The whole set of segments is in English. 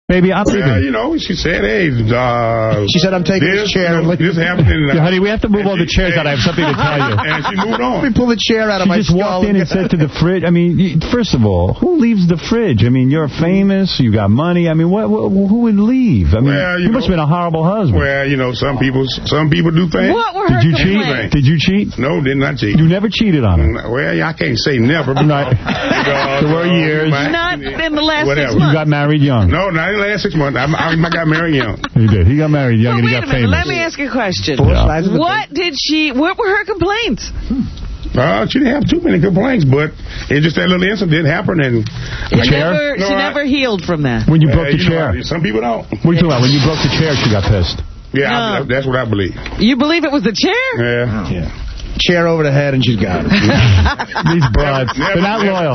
Baby, I'm leaving. Well, you know, she said, hey, she said, I'm taking this chair. This happened. Yeah, honey, we have to move all the chairs out. I have something to tell you. And she moved on. Let me pull the chair out of my skull. She just walked in and said to the fridge, I mean, first of all, who leaves the fridge? I mean, you're famous, you got money. I mean, who would leave? I mean, you must have been a horrible husband. Well, you know, some people do things. What were her complaints? Did you cheat? No, did not cheat. You never cheated on her? Well, I can't say never. Right. There were years. Not in the last 6 months. You got married young. No, not in the last 6 months. I got married young. He did. He got married young and he wait got a minute. famous. Let me ask you a question. Yeah. What were her complaints? She didn't have too many complaints, but it just that little incident happened. And she never healed from that. When you broke the chair. Some people don't. What are you talking about? When you broke the chair, she got pissed. Yeah, that's what I believe. You believe it was the chair? Yeah. Chair over the head and she's got it. These broads, they're not loyal.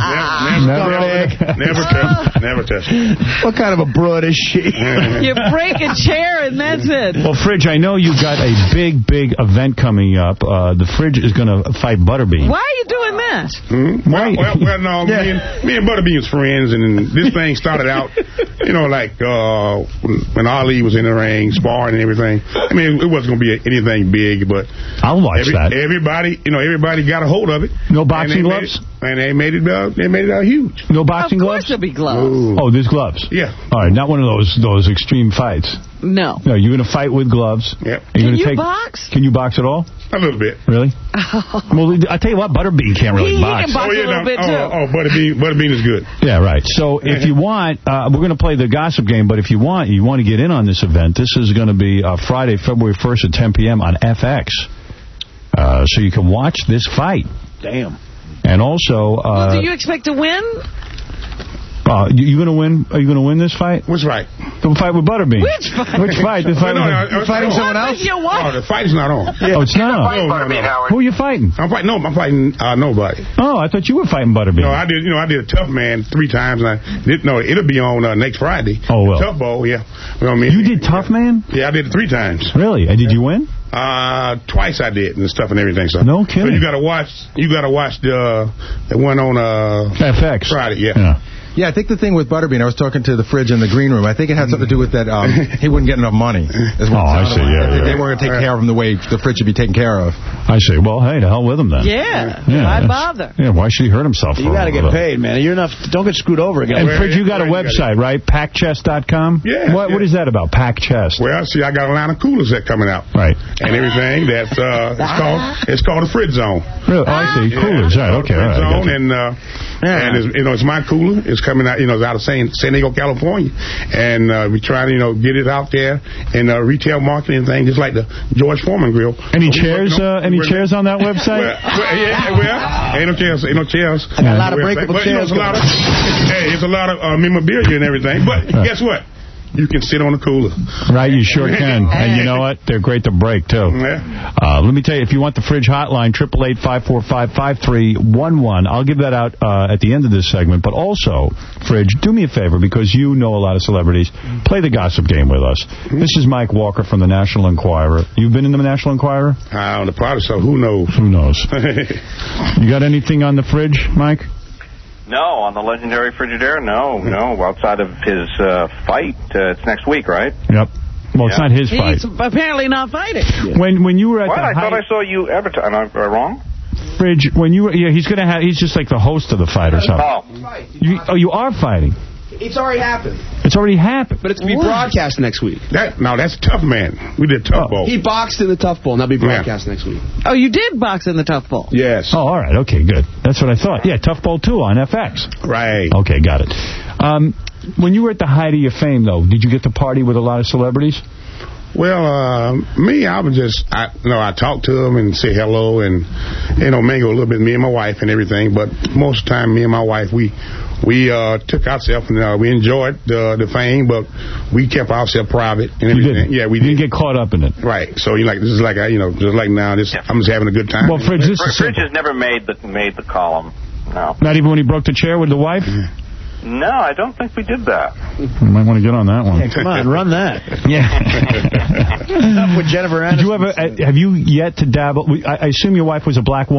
Never touch it. What kind of a broad is she? You break a chair and that's it. Well, Fridge, I know you got a big event coming up. The Fridge is going to fight Butterbean. Why are you doing that? Well, no, me and Butterbean's friends, and this thing started out, you know, like when Ali was in the ring, sparring and everything. I mean, it wasn't going to be anything big, but I'll watch that. Everybody got a hold of it. No boxing gloves? And they made it huge. No boxing gloves? Of course there'll be gloves. Ooh. Oh, there's gloves? Yeah. All right, not one of those extreme fights. No. No, you're going to fight with gloves. Yep. Can you box? Can you box at all? A little bit. Really? Well, I tell you what, Butterbean can't really box. He can box a little bit, too. Butterbean is good. Yeah, right. So if you want, we're going to play the gossip game, but if you want to get in on this event, this is going to be Friday, February 1st at 10 p.m. on FX. So you can watch this fight. Damn. And also... do you expect to win? You going to win? Are you going to win this fight? Which fight? The fight with Butterbean. Which fight? Which fight? This fight you're fighting someone else? Oh, the fight's not on. Yeah. Oh, it's not on. No. Who are you fighting? I'm fighting nobody. Oh, I thought you were fighting Butterbean. No, I did a Tough Man 3 times. It'll be on next Friday. Oh, well. Tough Bowl, yeah. You know what I mean? You did Tough Man? Yeah, I did it 3 times. Really? And did you win? Twice I did and stuff and everything. So no kidding. So you gotta watch the one on FX Friday. Yeah. Yeah, I think the thing with Butterbean, I was talking to the Fridge in the green room. I think it had something to do with that he wouldn't get enough money. I see. They weren't going to take care of him the way the Fridge should be taken care of. I see. Well, hey, the hell with him then. Yeah. Why bother? Yeah, why should he hurt himself? You got to get paid, man. Don't get screwed over again. And Fridge, you got a website, right? PackChest.com? Yeah. What is that about? PackChest? Well, see, I got a line of coolers that coming out. Right. And everything that's it's called the Fridge Zone. Really? Oh, I see. Coolers. Right. Okay. Fridge Zone, and it's my cooler. It's coming out. It's out of San Diego, California, and we try to get it out there in retail marketing thing, just like the George Foreman grill. Any chairs? Any chairs on that website? Ain't no chairs. I got a lot of breakable chairs. It's a lot of memorabilia and everything. But guess what? You can sit on the cooler. Right, you sure can. And you know what? They're great to break, too. Yeah. Let me tell you, if you want the Fridge hotline, 888-545-5311. I'll give that out at the end of this segment. But also, Fridge, do me a favor, because you know a lot of celebrities. Play the gossip game with us. This is Mike Walker from the National Enquirer. You've been in the National Enquirer? On the product, so who knows? Who knows? You got anything on the Fridge, Mike? No, on the legendary Frigidaire, no. Outside of his fight, it's next week, right? Yep. Well, it's not his fight. He's apparently not fighting. When you were at I thought I saw you advertise. Am I wrong? Fridge, when you were, he's just like the host of the fight or something. You are fighting. It's already happened. It's already happened. But it's going to be broadcast next week. That's Tough Man. We did Tough Bowl. He boxed in the Tough Bowl, and that'll be broadcast next week. Oh, you did box in the Tough Bowl? Yes. Oh, all right. Okay, good. That's what I thought. Yeah, Tough Bowl 2 on FX. Right. Okay, got it. When you were at the height of your fame, though, did you get to party with a lot of celebrities? Well, me, I would just, I talk to them and say hello and, mingle a little bit, me and my wife and everything. But most of the time, me and my wife, we took ourselves and we enjoyed the fame, but we kept ourselves private and everything. Yeah, we didn't get caught up in it. Right. So this is like just like now. I'm just having a good time. Well, Fridge, Fridge has never made the column. No. Not even when he broke the chair with the wife. No, I don't think we did that. You might want to get on that one. Yeah, come on, run that. Yeah. With Jennifer Aniston. Have you yet to dabble? I assume your wife was a black woman?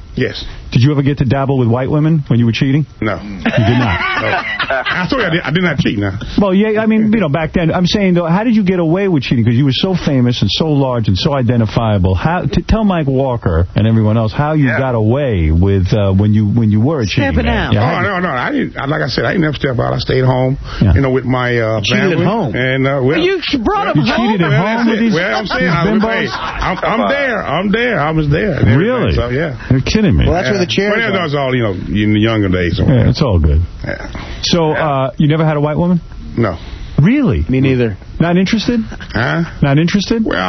Yes. Did you ever get to dabble with white women when you were cheating? No. You did not? I told you I did not cheat now. Well, yeah, I mean, back then, I'm saying, though, how did you get away with cheating? Because you were so famous and so large and so identifiable. Tell Mike Walker and everyone else how you got away with when you were a cheating Stepping man. out. Yeah, No. I didn't. Like I said, I didn't never step out. I stayed home, with my family. Cheated at home. And, You brought him You home? cheated at home with these I'm saying, bimbos? I'm there. I was there. Really? So, yeah. You're kidding me. Well, that's where the chairs Well, that are. was all, in the younger days. Yeah, it's all good. Yeah. So, you never had a white woman? No. Really? Me neither. Not interested? Huh? Not interested? Well,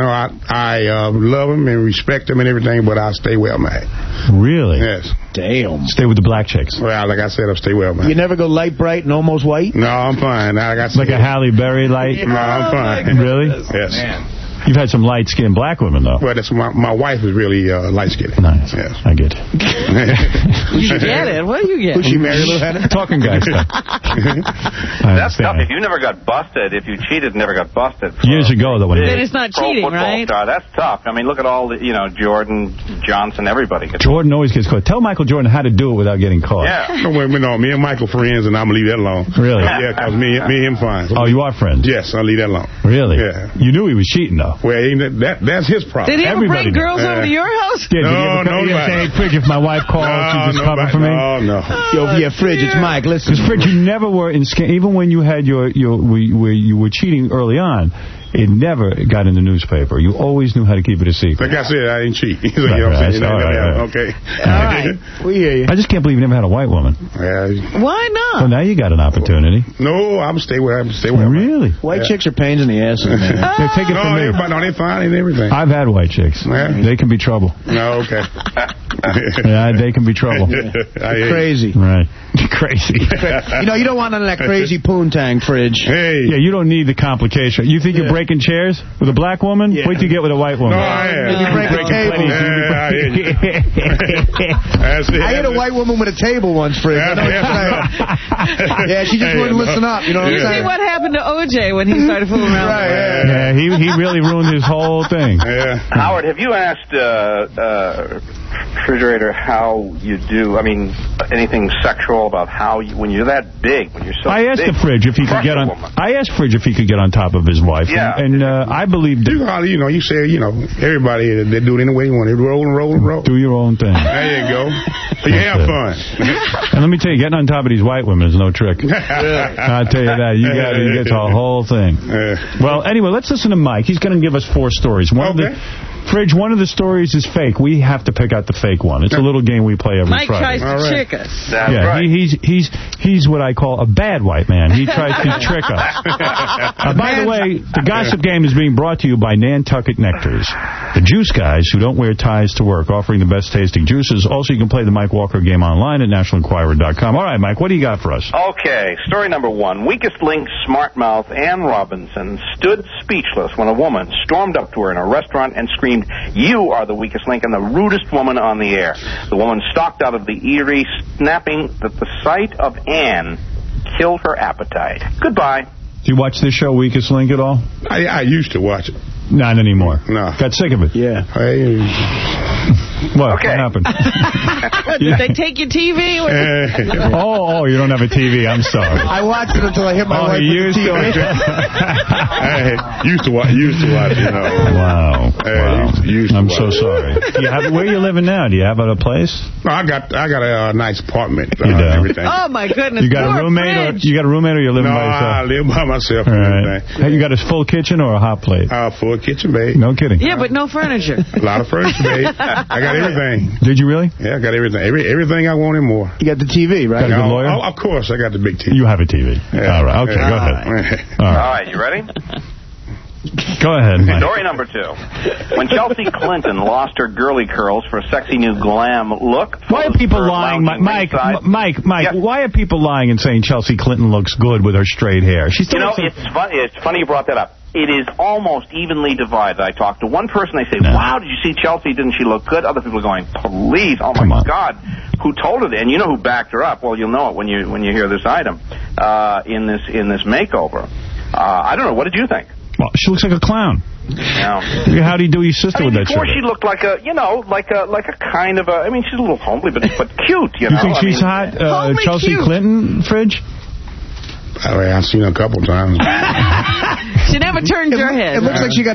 I love him and respect him and everything, but I'll stay well married. Really? Yes. Damn. Stay with the black chicks. Well, like I said, I'll stay well married. You never go light bright and almost white? No, I'm fine. Like I said, Like a Halle Berry light? No, I'm fine. Really? Yes. You've had some light-skinned black women, though. Well, that's my wife is really light-skinned. Nice. Yes. I get it. You get it. What do you get? Who's she married, Lieutenant? Talking guy stuff. That's tough. If you never got busted, if you cheated and never got busted. Years ago, though. Then it's not pro cheating, football right? Star, that's tough. I mean, look at all the, Jordan, Johnson, everybody. Jordan always gets caught. Tell Michael Jordan how to do it without getting caught. Yeah. No, me and Michael friends, and I'm going to leave that alone. Really? Yeah, because me and him fine. Oh, you are friends? Yes, I'll leave that alone. Really? Yeah. You knew he was cheating, though. Well, that's his problem. Did he ever Everybody bring girls does. over to your house? Yeah, No, did you ever say, hey, Fridge, if my wife calls, you just cover for me? No. Yo, yeah, Fridge, it's Mike. Listen. Because, Fridge, you never were in even when you had where you were cheating early on, it never got in the newspaper. You always knew how to keep it a secret. Like I said, I didn't cheat. You Right, know what I'm saying? right. Okay. All right. We hear you. I just can't believe you never had a white woman. Why not? Well, now you got an opportunity. No, I'm stay where I'm. Really? White chicks are pains in the ass, man. Yeah, take it from me. They fine and everything. I've had white chicks. Yeah. They can be trouble. No, okay. Yeah, they can be trouble. Crazy. Right. Crazy. You don't want none of that crazy poontang, Fridge. Hey. Yeah, you don't need the complication. You think you're breaking chairs with a black woman? Yeah. Wait till you get with a white woman. No, I am. You break a table. I hit a white woman with a table once, Fridge. I know what you're saying. Yeah, she just wouldn't listen up. You know what You I'm see saying? what happened to O.J. when he started fooling around? Yeah, he really ruined his whole thing. Yeah. Howard, have you asked Refrigerator how you do? I mean, anything sexual about how when you're that big, when you're so I asked big, the Fridge if he could get on. woman. I asked Fridge if he could get on top of his wife. Yeah. And I believe that. You say, everybody, they do it any way you want. They roll and roll and roll. Do your own thing. There you go. You have fun. And let me tell you, getting on top of these white women is no trick. I'll tell you that. You get the whole thing. Well, anyway, let's listen to Mike. He's going to give us 4 stories. Fridge, one of the stories is fake. We have to pick out the fake one. It's a little game we play every Mike Friday. tries to trick us. That's Yeah, right. he's what I call a bad white man. He tries to trick us. By the way, the Gossip Game is being brought to you by Nantucket Nectars, the juice guys who don't wear ties to work, offering the best tasting juices. Also, you can play the Mike Walker Game online at nationalenquirer.com. All right, Mike, what do you got for us? Okay, story number 1. Weakest link, smartmouth Ann Robinson stood speechless when a woman stormed up to her in a restaurant and screamed, "You are the weakest link and the rudest woman on the air." The woman stalked out of the eatery, snapping that the sight of Ann killed her appetite. Goodbye. Do you watch this show, Weakest Link, at all? I used to watch it. Not anymore. No. Got sick of it? Yeah. What? Okay. What happened? Did they take your TV? Oh, you don't have a TV. I'm sorry. I watched it until I hit my wife with the TV. Used to watch, Wow. Used to I'm watch. so sorry. Where are you living now? Do you have a place? No, I got a nice apartment. You do? Everything. Oh, my goodness. You got a Poor roommate, or Fridge. you you're living No, by yourself? I live by myself. All And right. everything. Hey, you got a full kitchen or a hot plate? Full kitchen, babe. No kidding. Yeah, but no furniture. A lot of furniture, babe. I got everything. Did you really? Yeah, I got everything. Everything I want and more. You got the TV, right? Got a good lawyer? Oh, of course, I got the big TV. You have a TV. Yeah. All right. Okay, Yeah. go ahead. All All right. right, you ready? Go ahead, Mike. Story number 2. When Chelsea Clinton lost her girly curls for a sexy new glam look. Why are people lying, Mike? Yes. Why are people lying and saying Chelsea Clinton looks good with her straight hair? She's still it's funny you brought that up. It is almost evenly divided. I talked to one person, they say, wow, did you see Chelsea? Didn't she look good? Other people are going, please, oh my God. Who told her that? And you know who backed her up? Well, you'll know it when you hear this item in this makeover. I don't know. What did you think? She looks like a clown. Yeah. How do you do your sister with that before shirt? she looked like a, like a kind of a, I mean, she's a little homely, but cute, you know. You think she's hot? Chelsea cute. Clinton, Fridge? I've seen her a couple times. She never turned your head. It looks like she got